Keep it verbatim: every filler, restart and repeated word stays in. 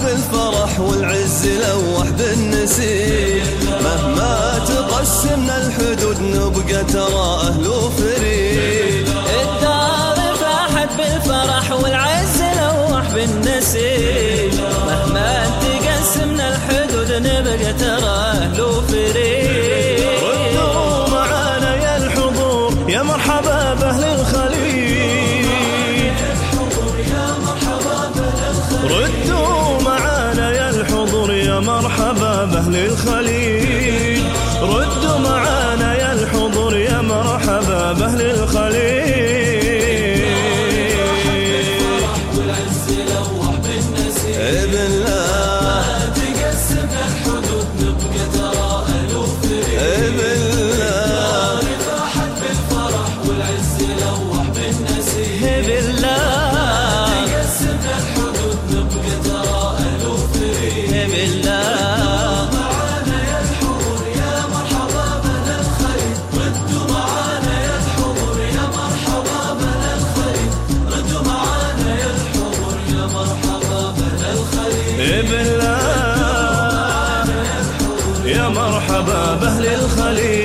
بالفرح والعز لوح بالنسيم، مهما تقسمنا الحدود نبقى ترى أهل وفريد. الدار فاحت بالفرح والعز لوح بالنسيم، مهما تقسمنا الحدود نبقى ترى أهل وفريد. ردوا معانا يا الحضور يا مرحبا بأهل الخليج، ردوا معانا يا الحضور يا مرحبا بأهل الخليج، ردوا معانا يا الحضور يا مرحبا بأهل الخليج. بالله تقسم الحدود نبقى ترى ألوف فريد. بالله فرحت بالفرح والعز لوح بالنسيم، بالله تقسم الحدود نبقى ترى ألوف فريد. بالله معانا يا الحضور يا مرحبا بنا الخليج، ردوا معانا يا الحضور يا مرحبا بنا الخليج، ردوا معانا يا الحضور يا مرحبا بنا الخليج. بالله يا مرحبا بأهل الخليج.